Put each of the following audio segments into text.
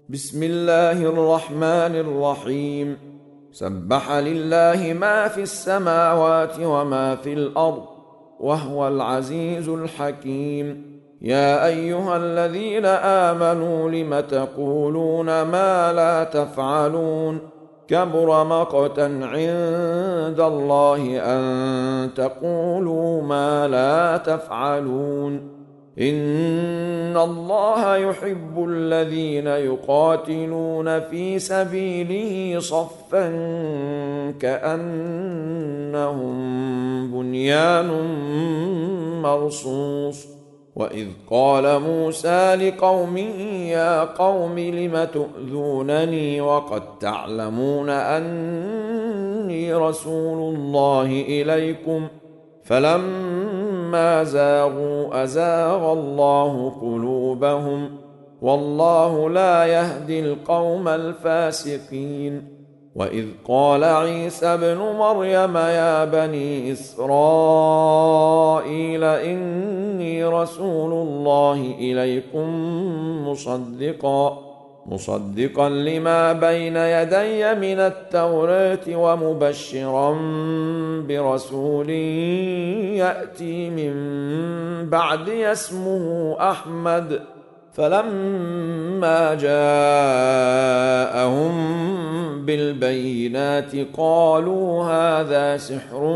بسم الله الرحمن الرحيم. سبح لله ما في السماوات وما في الأرض وهو العزيز الحكيم. يا أيها الذين آمنوا لم تقولون ما لا تفعلون؟ كبر مقتا عند الله أن تقولوا ما لا تفعلون. إن الله يحب الذين يقاتلون في سبيله صفا كأنهم بنيان مرصوص. وإذ قال موسى لقومه يا قوم لم تؤذونني وقد تعلمون أني رسول الله إليكم فلما زاغوا أزاغ الله قلوبهم والله لا يهدي القوم الفاسقين. وإذ قال عيسى ابن مريم يا بني إسرائيل إني رسول الله إليكم مصدقا لما بين يدي من التوراة ومبشرا برسول يأتي من بعدي اسمه أحمد. فلما جاءهم بالبينات قالوا هذا سحر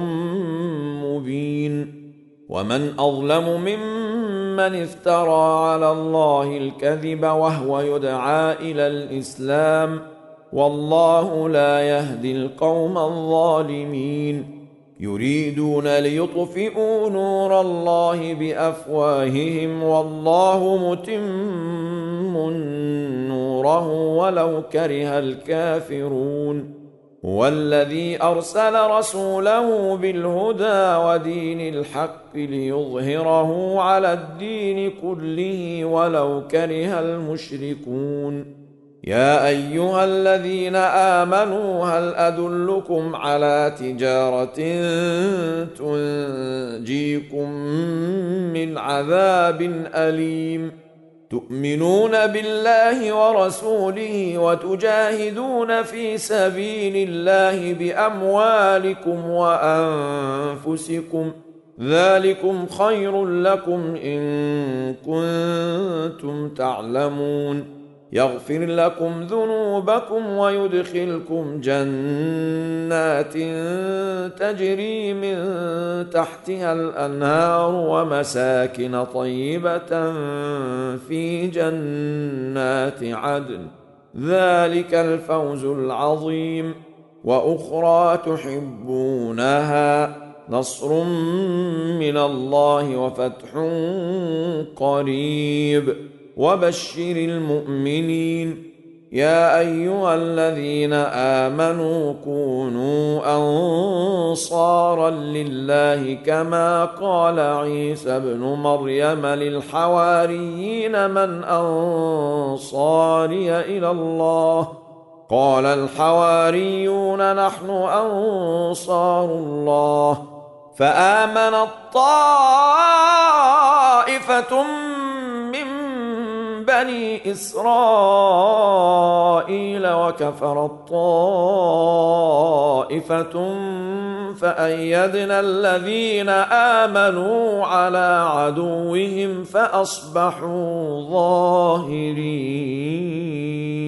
مبين. ومن أظلم ممن افترى على الله الكذب وهو يدعى إلى الإسلام والله لا يهدي القوم الظالمين. يريدون ليطفئوا نور الله بأفواههم والله متم نوره ولو كره الكافرون. هو الذي أرسل رسوله بالهدى ودين الحق ليظهره على الدين كله ولو كره المشركون. يا أيها الذين آمنوا هل أدلكم على تجارة تنجيكم من عذاب أليم؟ تؤمنون بالله ورسوله وتجاهدون في سبيل الله بأموالكم وأنفسكم ذلكم خير لكم إن كنتم تعلمون. يغفر لكم ذنوبكم ويدخلكم جنات تجري من تحتها الأنهار ومساكن طيبة في جنات عدن ذلك الفوز العظيم. وأخرى تحبونها نصر من الله وفتح قريب وبشر المؤمنين. يا أيها الذين آمنوا كونوا أنصارا لله كما قال عيسى ابن مريم للحواريين من أنصاري إلى الله؟ قال الحواريون نحن أنصار الله. فآمنت طائفة من بني إسرائيل وكفرت طائفة فأيدنا الذين آمنوا على عدوهم فأصبحوا ظاهرين.